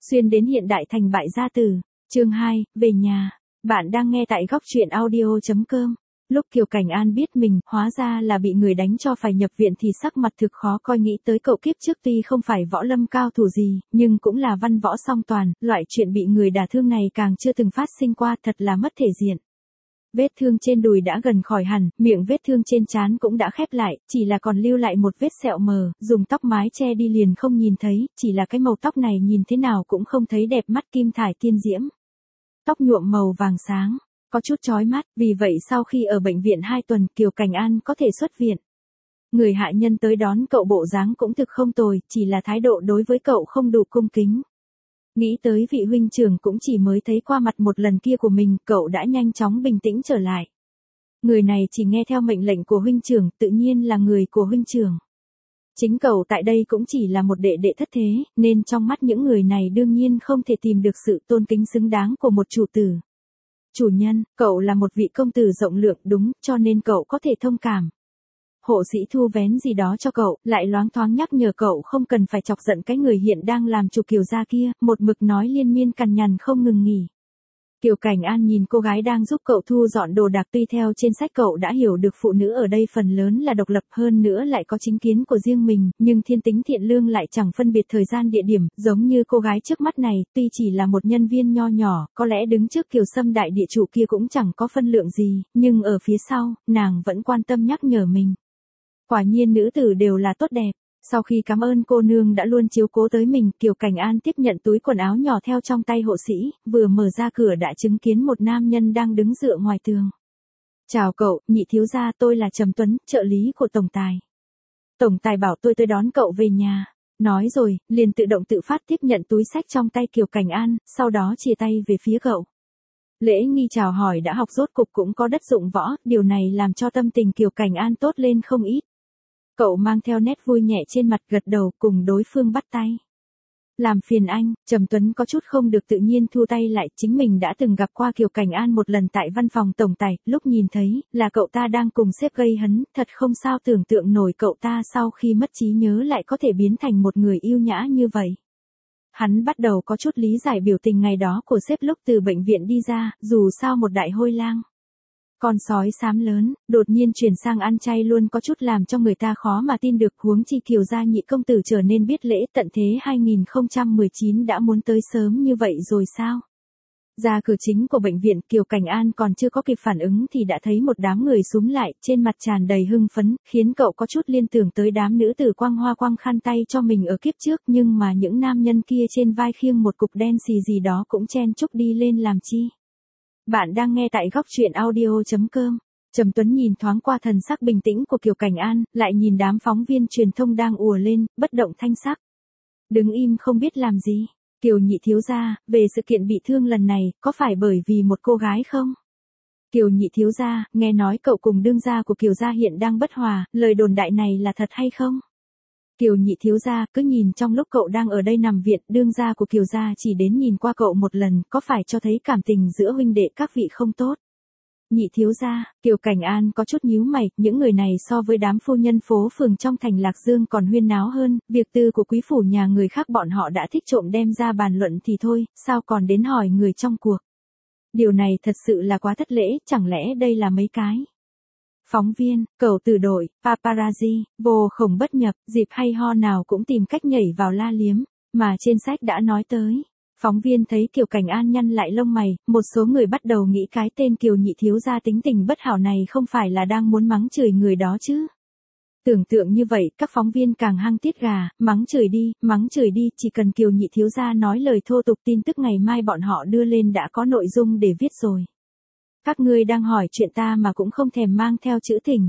Xuyên đến hiện đại thành bại gia tử. Chương 2, về nhà. Bạn đang nghe tại góc truyện audio.com. Lúc Kiều Cảnh An biết mình hóa ra là bị người đánh cho phải nhập viện thì sắc mặt thực khó coi, nghĩ tới cậu kiếp trước tuy không phải võ lâm cao thủ gì, nhưng cũng là văn võ song toàn, loại chuyện bị người đả thương này càng chưa từng phát sinh qua, thật là mất thể diện. Vết thương trên đùi đã gần khỏi hẳn, miệng vết thương trên trán cũng đã khép lại, chỉ là còn lưu lại một vết sẹo mờ, dùng tóc mái che đi liền không nhìn thấy, chỉ là cái màu tóc này nhìn thế nào cũng không thấy đẹp mắt, kim thải tiên diễm. Tóc nhuộm màu vàng sáng, có chút chói mắt, vì vậy sau khi ở bệnh viện 2 tuần, Kiều Cảnh An có thể xuất viện. Người hạ nhân tới đón cậu bộ dáng cũng thực không tồi, chỉ là thái độ đối với cậu không đủ cung kính. Nghĩ tới vị huynh trưởng cũng chỉ mới thấy qua mặt một lần kia của mình, cậu đã nhanh chóng bình tĩnh trở lại. Người này chỉ nghe theo mệnh lệnh của huynh trưởng, tự nhiên là người của huynh trưởng. Chính cậu tại đây cũng chỉ là một đệ đệ thất thế, nên trong mắt những người này đương nhiên không thể tìm được sự tôn kính xứng đáng của một chủ tử. Chủ nhân, cậu là một vị công tử rộng lượng đúng, cho nên cậu có thể thông cảm. Hộ sĩ thu vén gì đó cho cậu, lại loáng thoáng nhắc nhở cậu không cần phải chọc giận cái người hiện đang làm chủ Kiều gia kia, một mực nói liên miên cằn nhằn không ngừng nghỉ. Kiều Cảnh An nhìn cô gái đang giúp cậu thu dọn đồ đạc, tuy theo trên sách cậu đã hiểu được phụ nữ ở đây phần lớn là độc lập, hơn nữa lại có chính kiến của riêng mình, nhưng thiên tính thiện lương lại chẳng phân biệt thời gian địa điểm, giống như cô gái trước mắt này, tuy chỉ là một nhân viên nho nhỏ, có lẽ đứng trước Kiều Sâm đại địa chủ kia cũng chẳng có phân lượng gì, nhưng ở phía sau, nàng vẫn quan tâm nhắc nhở mình. Quả nhiên nữ tử đều là tốt đẹp. Sau khi cảm ơn cô nương đã luôn chiếu cố tới mình, Kiều Cảnh An tiếp nhận túi quần áo nhỏ theo trong tay hộ sĩ, vừa mở ra cửa đã chứng kiến một nam nhân đang đứng dựa ngoài tường. Chào cậu, nhị thiếu gia, tôi là Trầm Tuấn, trợ lý của tổng tài. Tổng tài bảo tôi tới đón cậu về nhà. Nói rồi, liền tự động tự phát tiếp nhận túi xách trong tay Kiều Cảnh An, sau đó chia tay về phía cậu. Lễ nghi chào hỏi đã học rốt cục cũng có đất dụng võ, điều này làm cho tâm tình Kiều Cảnh An tốt lên không ít. Cậu mang theo nét vui nhẹ trên mặt, gật đầu cùng đối phương bắt tay. Làm phiền anh, Trầm Tuấn có chút không được tự nhiên thu tay lại, chính mình đã từng gặp qua Kiều Cảnh An một lần tại văn phòng tổng tài, lúc nhìn thấy, là cậu ta đang cùng sếp gây hấn, thật không sao tưởng tượng nổi cậu ta sau khi mất trí nhớ lại có thể biến thành một người yêu nhã như vậy. Hắn bắt đầu có chút lý giải biểu tình ngày đó của sếp lúc từ bệnh viện đi ra, dù sao một đại hôi lang. Con sói xám lớn, đột nhiên chuyển sang ăn chay luôn có chút làm cho người ta khó mà tin được, huống chi Kiều gia nhị công tử trở nên biết lễ tận thế 2019 đã muốn tới sớm như vậy rồi sao? Ra cửa chính của bệnh viện, Kiều Cảnh An còn chưa có kịp phản ứng thì đã thấy một đám người xúm lại, trên mặt tràn đầy hưng phấn, khiến cậu có chút liên tưởng tới đám nữ tử quăng hoa quăng khăn tay cho mình ở kiếp trước, nhưng mà những nam nhân kia trên vai khiêng một cục đen xì gì đó cũng chen chúc đi lên làm chi. Bạn đang nghe tại góc truyện audio.com. Trầm Tuấn nhìn thoáng qua thần sắc bình tĩnh của Kiều Cảnh An, lại nhìn đám phóng viên truyền thông đang ùa lên, bất động thanh sắc. Đứng im không biết làm gì. Kiều nhị thiếu gia, về sự kiện bị thương lần này, có phải bởi vì một cô gái không? Kiều nhị thiếu gia, nghe nói cậu cùng đương gia của Kiều gia hiện đang bất hòa, lời đồn đại này là thật hay không? Kiều nhị thiếu gia, cứ nhìn trong lúc cậu đang ở đây nằm viện, đương gia của Kiều gia chỉ đến nhìn qua cậu một lần, có phải cho thấy cảm tình giữa huynh đệ các vị không tốt? Nhị thiếu gia, Kiều Cảnh An có chút nhíu mày, những người này so với đám phu nhân phố phường trong thành Lạc Dương còn huyên náo hơn, việc tư của quý phủ nhà người khác bọn họ đã thích trộm đem ra bàn luận thì thôi, sao còn đến hỏi người trong cuộc? Điều này thật sự là quá thất lễ, chẳng lẽ đây là mấy cái? Phóng viên, cầu tử đội, paparazzi, vô khổng bất nhập, dịp hay ho nào cũng tìm cách nhảy vào la liếm, mà trên sách đã nói tới. Phóng viên thấy Kiều Cảnh An nhăn lại lông mày, một số người bắt đầu nghĩ cái tên Kiều nhị thiếu gia tính tình bất hảo này không phải là đang muốn mắng chửi người đó chứ. Tưởng tượng như vậy, các phóng viên càng hăng tiết gà, mắng chửi đi, chỉ cần Kiều nhị thiếu gia nói lời thô tục tin tức ngày mai bọn họ đưa lên đã có nội dung để viết rồi. Các ngươi đang hỏi chuyện ta mà cũng không thèm mang theo chữ tình.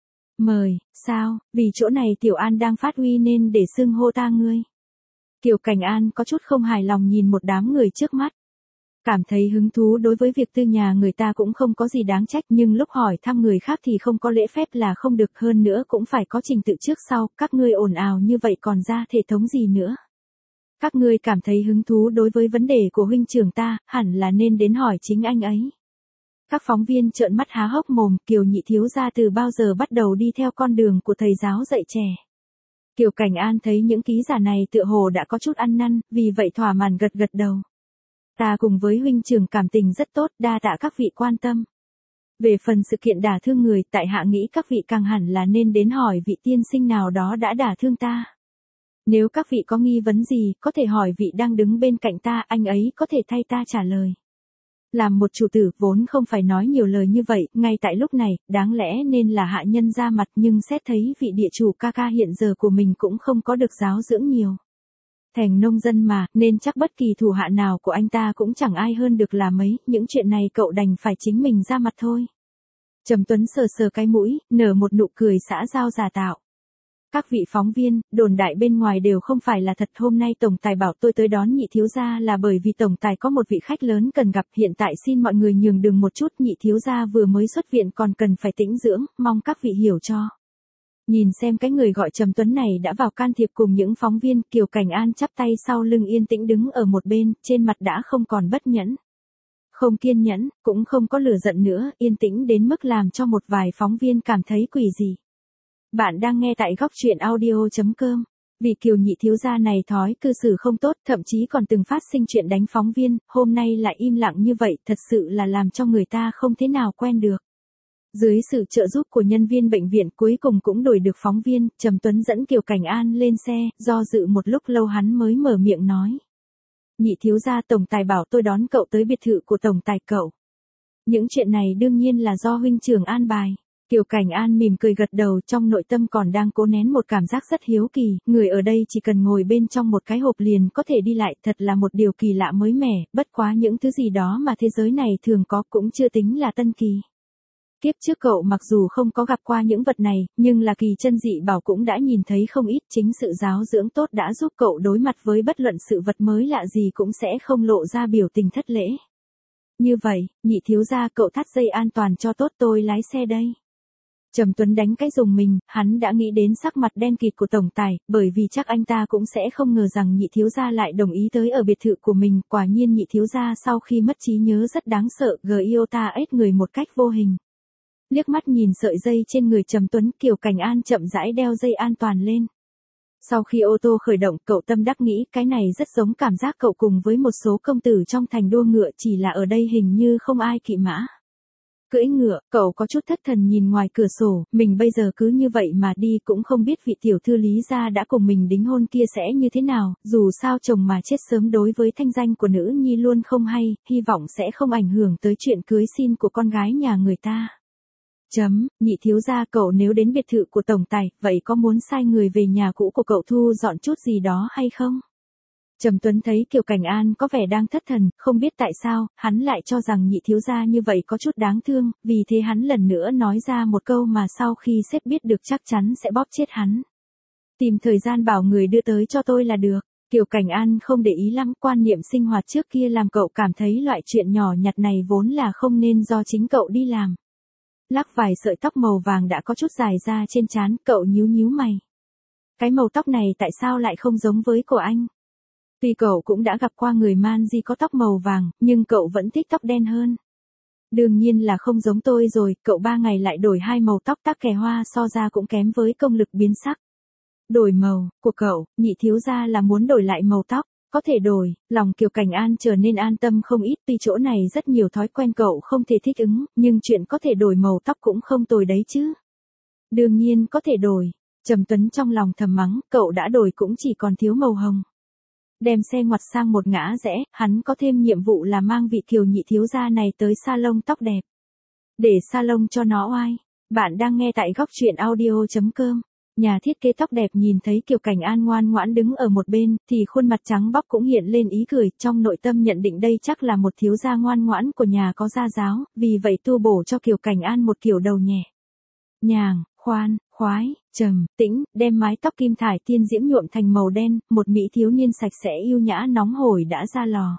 Mời, sao, vì chỗ này Tiểu An đang phát huy nên để xưng hô ta ngươi. Kiều Cảnh An có chút không hài lòng nhìn một đám người trước mắt. Cảm thấy hứng thú đối với việc tư nhà người ta cũng không có gì đáng trách, nhưng lúc hỏi thăm người khác thì không có lễ phép là không được, hơn nữa cũng phải có trình tự trước sau, các ngươi ồn ào như vậy còn ra thể thống gì nữa. Các ngươi cảm thấy hứng thú đối với vấn đề của huynh trưởng ta, hẳn là nên đến hỏi chính anh ấy. Các phóng viên trợn mắt há hốc mồm, Kiều nhị thiếu gia từ bao giờ bắt đầu đi theo con đường của thầy giáo dạy trẻ. Kiều Cảnh An thấy những ký giả này tựa hồ đã có chút ăn năn, vì vậy thỏa mãn gật gật đầu. Ta cùng với huynh trưởng cảm tình rất tốt, đa tạ các vị quan tâm. Về phần sự kiện đả thương người, tại hạ nghĩ các vị càng hẳn là nên đến hỏi vị tiên sinh nào đó đã đả thương ta. Nếu các vị có nghi vấn gì, có thể hỏi vị đang đứng bên cạnh ta, anh ấy có thể thay ta trả lời. Làm một chủ tử vốn không phải nói nhiều lời như vậy, ngay tại lúc này, đáng lẽ nên là hạ nhân ra mặt, nhưng xét thấy vị địa chủ ca ca hiện giờ của mình cũng không có được giáo dưỡng nhiều. Thành nông dân mà, nên chắc bất kỳ thủ hạ nào của anh ta cũng chẳng ai hơn được là mấy, những chuyện này cậu đành phải chính mình ra mặt thôi. Trầm Tuấn sờ sờ cái mũi, nở một nụ cười xã giao giả tạo. Các vị phóng viên, đồn đại bên ngoài đều không phải là thật, hôm nay tổng tài bảo tôi tới đón nhị thiếu gia là bởi vì tổng tài có một vị khách lớn cần gặp, hiện tại xin mọi người nhường đường một chút, nhị thiếu gia vừa mới xuất viện còn cần phải tĩnh dưỡng, mong các vị hiểu cho. Nhìn xem cái người gọi Trầm Tuấn này đã vào can thiệp cùng những phóng viên, Kiều Cảnh An chắp tay sau lưng yên tĩnh đứng ở một bên, trên mặt đã không còn bất nhẫn. Không kiên nhẫn, cũng không có lửa giận nữa, yên tĩnh đến mức làm cho một vài phóng viên cảm thấy quỷ dị. Bạn đang nghe tại góc truyện audio.com. Vì Kiều nhị thiếu gia này thói cư xử không tốt, thậm chí còn từng phát sinh chuyện đánh phóng viên, hôm nay lại im lặng như vậy, thật sự là làm cho người ta không thế nào quen được. Dưới sự trợ giúp của nhân viên bệnh viện cuối cùng cũng đuổi được phóng viên, Trầm Tuấn dẫn Kiều Cảnh An lên xe, do dự một lúc lâu hắn mới mở miệng nói. Nhị thiếu gia, tổng tài bảo tôi đón cậu tới biệt thự của tổng tài cậu. Những chuyện này đương nhiên là do huynh trưởng an bài. Kiều Cảnh An mỉm cười gật đầu, trong nội tâm còn đang cố nén một cảm giác rất hiếu kỳ, người ở đây chỉ cần ngồi bên trong một cái hộp liền có thể đi lại, thật là một điều kỳ lạ mới mẻ, bất quá những thứ gì đó mà thế giới này thường có cũng chưa tính là tân kỳ. Kiếp trước cậu mặc dù không có gặp qua những vật này, nhưng là kỳ chân dị bảo cũng đã nhìn thấy không ít, chính sự giáo dưỡng tốt đã giúp cậu đối mặt với bất luận sự vật mới lạ gì cũng sẽ không lộ ra biểu tình thất lễ. Như vậy, nhị thiếu gia cậu thắt dây an toàn cho tốt, tôi lái xe đây. Trầm Tuấn đánh cái rùng mình, hắn đã nghĩ đến sắc mặt đen kịt của tổng tài, bởi vì chắc anh ta cũng sẽ không ngờ rằng nhị thiếu gia lại đồng ý tới ở biệt thự của mình, quả nhiên nhị thiếu gia sau khi mất trí nhớ rất đáng sợ, Giota ếch người một cách vô hình. Liếc mắt nhìn sợi dây trên người Trầm Tuấn, Kiều Cảnh An chậm rãi đeo dây an toàn lên. Sau khi ô tô khởi động, cậu tâm đắc nghĩ cái này rất giống cảm giác cậu cùng với một số công tử trong thành đua ngựa, chỉ là ở đây hình như không ai kỵ mã. Cưỡi ngựa, cậu có chút thất thần nhìn ngoài cửa sổ, mình bây giờ cứ như vậy mà đi cũng không biết vị tiểu thư Lý gia đã cùng mình đính hôn kia sẽ như thế nào, dù sao chồng mà chết sớm đối với thanh danh của nữ nhi luôn không hay, hy vọng sẽ không ảnh hưởng tới chuyện cưới xin của con gái nhà người ta. Nhị thiếu gia cậu nếu đến biệt thự của tổng tài, vậy có muốn sai người về nhà cũ của cậu thu dọn chút gì đó hay không? Trầm Tuấn thấy Kiều Cảnh An có vẻ đang thất thần, không biết tại sao, hắn lại cho rằng nhị thiếu gia như vậy có chút đáng thương, vì thế hắn lần nữa nói ra một câu mà sau khi sếp biết được chắc chắn sẽ bóp chết hắn. Tìm thời gian bảo người đưa tới cho tôi là được. Kiều Cảnh An không để ý lắm, quan niệm sinh hoạt trước kia làm cậu cảm thấy loại chuyện nhỏ nhặt này vốn là không nên do chính cậu đi làm. Lắc vài sợi tóc màu vàng đã có chút dài ra trên trán, cậu nhíu nhíu mày. Cái màu tóc này tại sao lại không giống với của anh? Tuy cậu cũng đã gặp qua người man di có tóc màu vàng, nhưng cậu vẫn thích tóc đen hơn. Đương nhiên là không giống tôi rồi, cậu 3 ngày lại đổi 2 màu tóc, tắc kè hoa so ra cũng kém với công lực biến sắc. Đổi màu, của cậu, nhị thiếu gia là muốn đổi lại màu tóc, có thể đổi, lòng Kiều Cảnh An trở nên an tâm không ít, tuy chỗ này rất nhiều thói quen cậu không thể thích ứng, nhưng chuyện có thể đổi màu tóc cũng không tồi đấy chứ. Đương nhiên có thể đổi, Trầm Tuấn trong lòng thầm mắng, cậu đã đổi cũng chỉ còn thiếu màu hồng. Đem xe ngoặt sang một ngã rẽ, hắn có thêm nhiệm vụ là mang vị Kiều nhị thiếu gia này tới salon tóc đẹp. Để salon cho nó oai. Bạn đang nghe tại góc truyện audio.com. Nhà thiết kế tóc đẹp nhìn thấy Kiều Cảnh An ngoan ngoãn đứng ở một bên, thì khuôn mặt trắng bóc cũng hiện lên ý cười, trong nội tâm nhận định đây chắc là một thiếu gia ngoan ngoãn của nhà có gia giáo, vì vậy tu bổ cho Kiều Cảnh An một kiểu đầu nhẹ nhàng, khoan, khoái, trầm, tĩnh, đem mái tóc kim thải tiên diễm nhuộm thành màu đen, một mỹ thiếu niên sạch sẽ yêu nhã nóng hổi đã ra lò.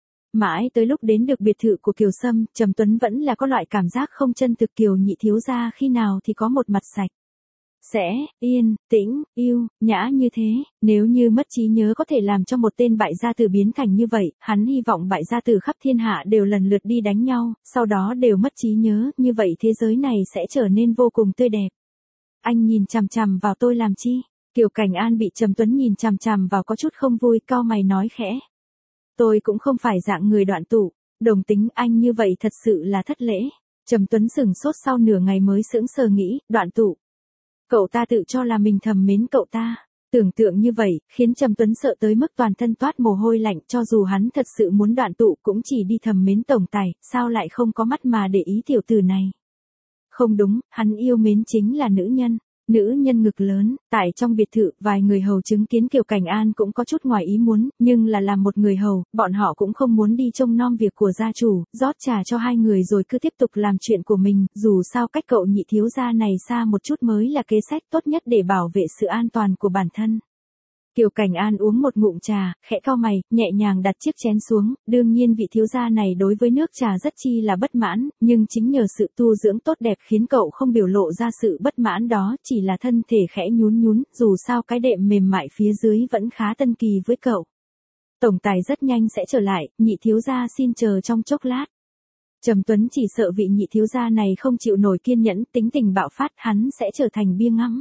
Mãi tới lúc đến được biệt thự của Kiều Sâm, Trầm Tuấn vẫn là có loại cảm giác không chân thực, Kiều nhị thiếu gia khi nào thì có một mặt sạch sẽ, yên, tĩnh, yêu, nhã như thế, nếu như mất trí nhớ có thể làm cho một tên bại gia tử biến thành như vậy, hắn hy vọng bại gia tử khắp thiên hạ đều lần lượt đi đánh nhau, sau đó đều mất trí nhớ, như vậy thế giới này sẽ trở nên vô cùng tươi đẹp. Anh nhìn chằm chằm vào tôi làm chi? Kiều Cảnh An bị Trầm Tuấn nhìn chằm chằm vào có chút không vui, cau mày nói khẽ. Tôi cũng không phải dạng người đoạn tụ, đồng tính anh như vậy thật sự là thất lễ. Trầm Tuấn sửng sốt sau nửa ngày mới sững sờ nghĩ, đoạn tụ. Cậu ta tự cho là mình thầm mến cậu ta. Tưởng tượng như vậy, khiến Trầm Tuấn sợ tới mức toàn thân toát mồ hôi lạnh, cho dù hắn thật sự muốn đoạn tụ cũng chỉ đi thầm mến tổng tài, sao lại không có mắt mà để ý tiểu tử này. Không đúng, hắn yêu mến chính là nữ nhân. Nữ nhân ngực lớn, tại trong biệt thự, vài người hầu chứng kiến Kiều Cảnh An cũng có chút ngoài ý muốn, nhưng là làm một người hầu, bọn họ cũng không muốn đi trông nom việc của gia chủ, rót trà cho hai người rồi cứ tiếp tục làm chuyện của mình, dù sao cách cậu nhị thiếu gia này xa một chút mới là kế sách tốt nhất để bảo vệ sự an toàn của bản thân. Kiều Cảnh An uống một ngụm trà, khẽ cau mày, nhẹ nhàng đặt chiếc chén xuống, đương nhiên vị thiếu gia này đối với nước trà rất chi là bất mãn, nhưng chính nhờ sự tu dưỡng tốt đẹp khiến cậu không biểu lộ ra sự bất mãn đó, chỉ là thân thể khẽ nhún nhún, dù sao cái đệm mềm mại phía dưới vẫn khá tân kỳ với cậu. Tổng tài rất nhanh sẽ trở lại, nhị thiếu gia xin chờ trong chốc lát. Trầm Tuấn chỉ sợ vị nhị thiếu gia này không chịu nổi kiên nhẫn, tính tình bạo phát, hắn sẽ trở thành bia ngắm.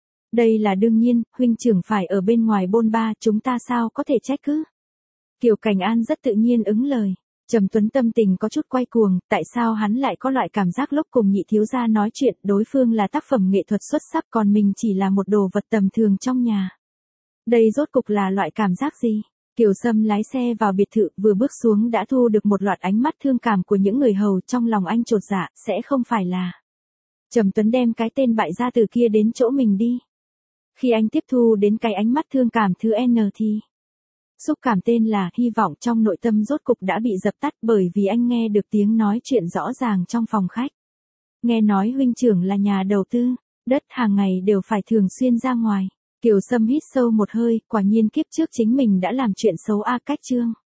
Đây là đương nhiên, huynh trưởng phải ở bên ngoài bôn ba, chúng ta sao có thể trách cứ. Kiều Cảnh An rất tự nhiên ứng lời. Trầm Tuấn tâm tình có chút quay cuồng, tại sao hắn lại có loại cảm giác lúc cùng nhị thiếu gia nói chuyện, đối phương là tác phẩm nghệ thuật xuất sắc còn mình chỉ là một đồ vật tầm thường trong nhà. Đây rốt cục là loại cảm giác gì? Kiều Sâm lái xe vào biệt thự, vừa bước xuống đã thu được một loạt ánh mắt thương cảm của những người hầu, trong lòng anh chột dạ, sẽ không phải là. Trầm Tuấn đem cái tên bại gia tử kia đến chỗ mình đi. Khi anh tiếp thu đến cái ánh mắt thương cảm thứ N thì xúc cảm tên là hy vọng trong nội tâm rốt cục đã bị dập tắt bởi vì anh nghe được tiếng nói chuyện rõ ràng trong phòng khách. Nghe nói huynh trưởng là nhà đầu tư, đất hàng ngày đều phải thường xuyên ra ngoài. Kiều Sâm hít sâu một hơi, quả nhiên kiếp trước chính mình đã làm chuyện xấu a cách chương.